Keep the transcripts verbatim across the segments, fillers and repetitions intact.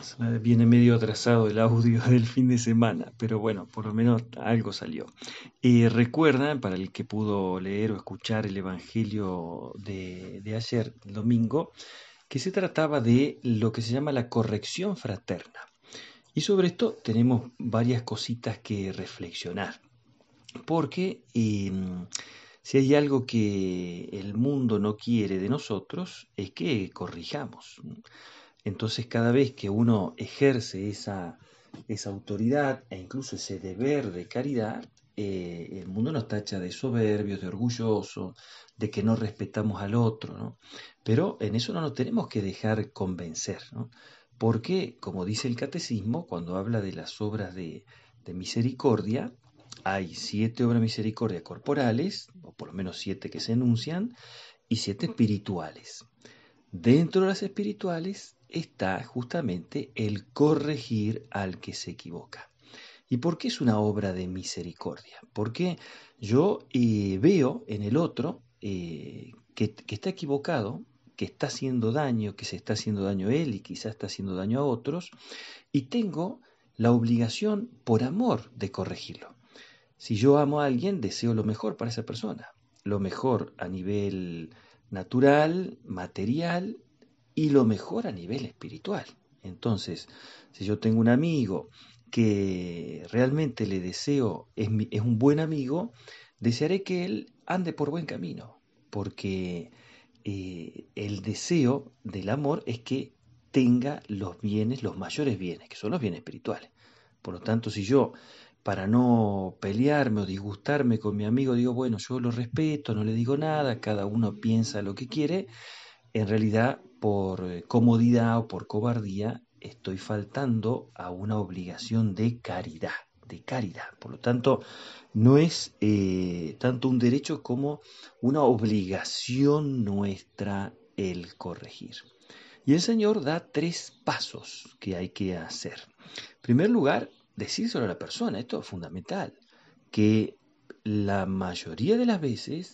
Viene medio atrasado el audio del fin de semana, pero bueno, por lo menos algo salió. Eh, recuerdan, para el que pudo leer o escuchar el Evangelio de, de ayer, el domingo, que se trataba de lo que se llama la corrección fraterna. Y sobre esto tenemos varias cositas que reflexionar, porque eh, si hay algo que el mundo no quiere de nosotros, es que corrijamos. Entonces, cada vez que uno ejerce esa, esa autoridad e incluso ese deber de caridad, eh, el mundo nos tacha de soberbios, de orgullosos, de que no respetamos al otro, ¿no? Pero en eso no nos tenemos que dejar convencer, ¿no? Porque, como dice el catecismo, cuando habla de las obras de, de misericordia, hay siete obras de misericordia corporales, o por lo menos siete que se enuncian, y siete espirituales. Dentro de las espirituales está justamente el corregir al que se equivoca. ¿Y por qué es una obra de misericordia? Porque yo eh, veo en el otro eh, que, que está equivocado, que está haciendo daño, que se está haciendo daño a él y quizás está haciendo daño a otros, y tengo la obligación por amor de corregirlo. Si yo amo a alguien, deseo lo mejor para esa persona, lo mejor a nivel natural, material y lo mejor a nivel espiritual. Entonces, si yo tengo un amigo que realmente le deseo, es, mi- es un buen amigo, desearé que él ande por buen camino, porque eh, el deseo del amor es que tenga los bienes, los mayores bienes, que son los bienes espirituales. Por lo tanto, si yo, para no pelearme o disgustarme con mi amigo, digo, bueno, yo lo respeto, no le digo nada, cada uno piensa lo que quiere, en realidad, por eh, comodidad o por cobardía, estoy faltando a una obligación de caridad, de caridad. Por lo tanto, no es eh, tanto un derecho como una obligación nuestra el corregir. Y el Señor da tres pasos que hay que hacer. En primer lugar, decírselo a la persona, esto es fundamental, que la mayoría de las veces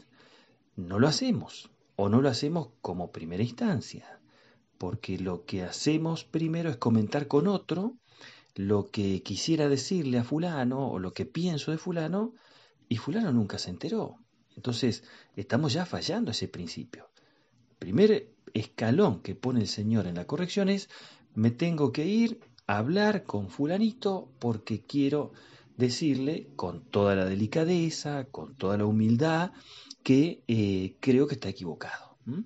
no lo hacemos o no lo hacemos como primera instancia, porque lo que hacemos primero es comentar con otro lo que quisiera decirle a fulano o lo que pienso de fulano y fulano nunca se enteró. Entonces, estamos ya fallando ese principio. Primer escalón que pone el Señor en la corrección es, me tengo que ir a hablar con fulanito porque quiero decirle con toda la delicadeza, con toda la humildad, que eh, creo que está equivocado. ¿m?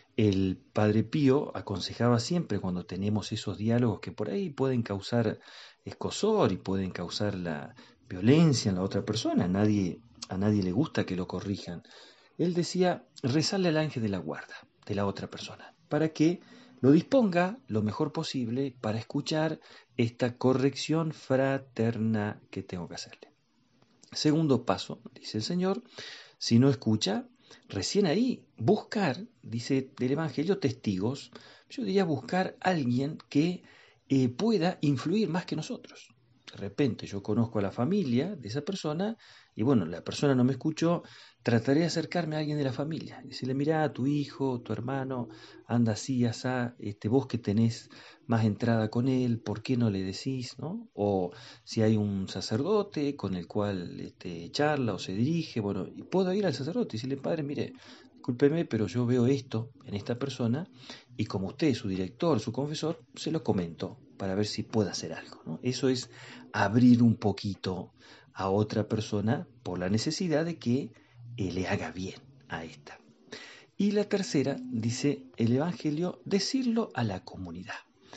El Padre Pío aconsejaba siempre cuando tenemos esos diálogos que por ahí pueden causar escozor y pueden causar la violencia en la otra persona, a nadie, a nadie le gusta que lo corrijan. Él decía, rezarle al ángel de la guarda de la otra persona, para que lo disponga lo mejor posible para escuchar esta corrección fraterna que tengo que hacerle. Segundo paso, dice el Señor, si no escucha, recién ahí, buscar, dice del Evangelio, testigos, yo diría buscar a alguien que eh, pueda influir más que nosotros. De repente yo conozco a la familia de esa persona y bueno, la persona no me escuchó, trataré de acercarme a alguien de la familia, decirle, mira, tu hijo, tu hermano, anda así, asá, este, vos que tenés más entrada con él, ¿por qué no le decís, no? O si hay un sacerdote con el cual este, charla o se dirige, bueno, y puedo ir al sacerdote y decirle, padre, mire, discúlpeme, pero yo veo esto en esta persona y como usted es su director, su confesor, se lo comento para ver si puede hacer algo, ¿no? Eso es abrir un poquito a otra persona por la necesidad de que eh, le haga bien a esta. Y la tercera, dice el Evangelio, decirlo a la comunidad.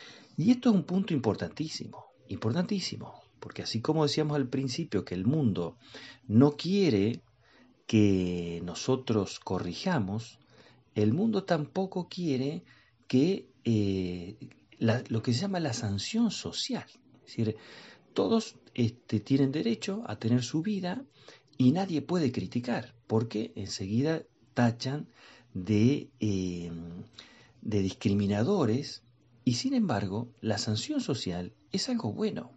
Y esto es un punto importantísimo, importantísimo, porque así como decíamos al principio que el mundo no quiere que nosotros corrijamos, el mundo tampoco quiere que eh, la- lo que se llama la sanción social. Es decir, todos este, tienen derecho a tener su vida y nadie puede criticar, porque enseguida tachan de, eh, de discriminadores y sin embargo la sanción social es algo bueno.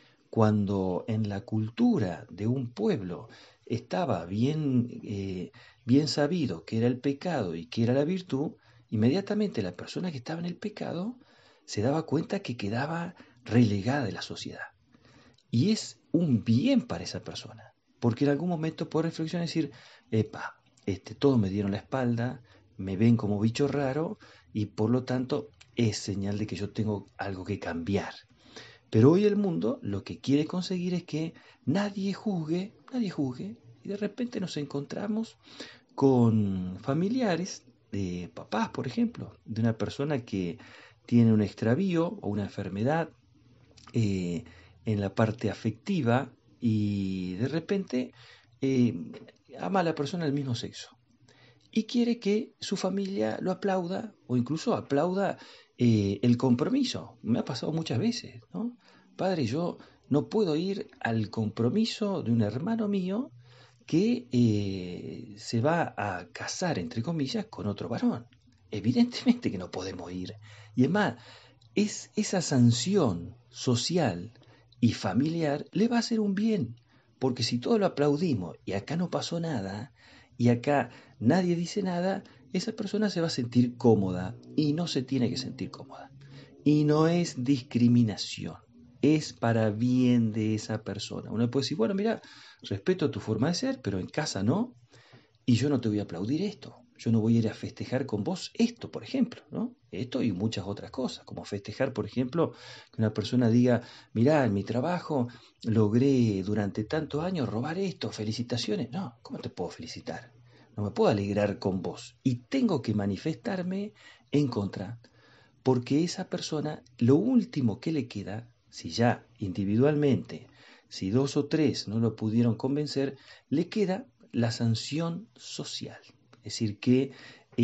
Cuando en la cultura de un pueblo estaba bien, eh, bien sabido que era el pecado y que era la virtud, inmediatamente la persona que estaba en el pecado se daba cuenta que quedaba relegada de la sociedad. Y es un bien para esa persona, porque en algún momento puede reflexionar y decir, epa, este, todos me dieron la espalda, me ven como bicho raro y por lo tanto es señal de que yo tengo algo que cambiar. Pero hoy el mundo lo que quiere conseguir es que nadie juzgue, nadie juzgue, y de repente nos encontramos con familiares de papás, por ejemplo, de una persona que tiene un extravío o una enfermedad eh, en la parte afectiva y de repente eh, ama a la persona del mismo sexo y quiere que su familia lo aplauda o incluso aplauda eh, el compromiso. Me ha pasado muchas veces, ¿no? Padre, yo no puedo ir al compromiso de un hermano mío que eh, se va a casar, entre comillas, con otro varón. Evidentemente que no podemos ir. Y es más, es esa sanción social y familiar le va a hacer un bien, porque si todos lo aplaudimos y acá no pasó nada, y acá nadie dice nada, esa persona se va a sentir cómoda y no se tiene que sentir cómoda. Y no es discriminación, es para bien de esa persona. Uno puede decir, bueno, mira, respeto tu forma de ser, pero en casa no, y yo no te voy a aplaudir esto. Yo no voy a ir a festejar con vos esto, por ejemplo, ¿no? Esto y muchas otras cosas, como festejar, por ejemplo, que una persona diga, mirá, en mi trabajo logré durante tantos años robar esto, felicitaciones. No, ¿cómo te puedo felicitar? No me puedo alegrar con vos. Y tengo que manifestarme en contra, porque esa persona, lo último que le queda, si ya individualmente, si dos o tres no lo pudieron convencer, le queda la sanción social. Es decir, que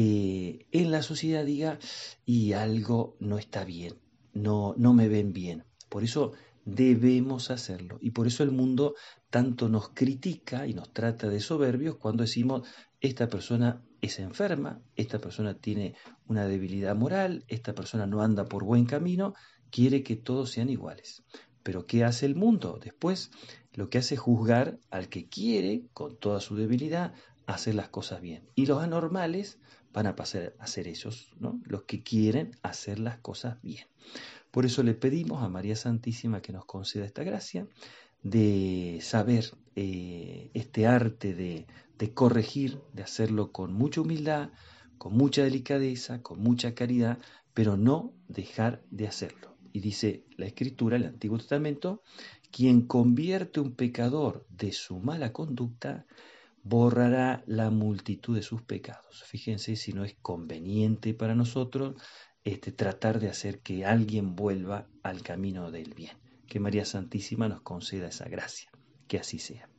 eh, en la sociedad diga, y algo no está bien, no, no me ven bien. Por eso debemos hacerlo. Y por eso el mundo tanto nos critica y nos trata de soberbios cuando decimos, esta persona es enferma, esta persona tiene una debilidad moral, esta persona no anda por buen camino, quiere que todos sean iguales. Pero ¿qué hace el mundo? Después lo que hace es juzgar al que quiere, con toda su debilidad, hacer las cosas bien. Y los anormales van a pasar a ser ellos, ¿no? Los que quieren hacer las cosas bien. Por eso le pedimos a María Santísima que nos conceda esta gracia de saber eh, este arte de, de corregir, de hacerlo con mucha humildad, con mucha delicadeza, con mucha caridad, pero no dejar de hacerlo. Y dice la Escritura, el Antiguo Testamento, quien convierte un pecador de su mala conducta, borrará la multitud de sus pecados. Fíjense si no es conveniente para nosotros este, tratar de hacer que alguien vuelva al camino del bien. Que María Santísima nos conceda esa gracia. Que así sea.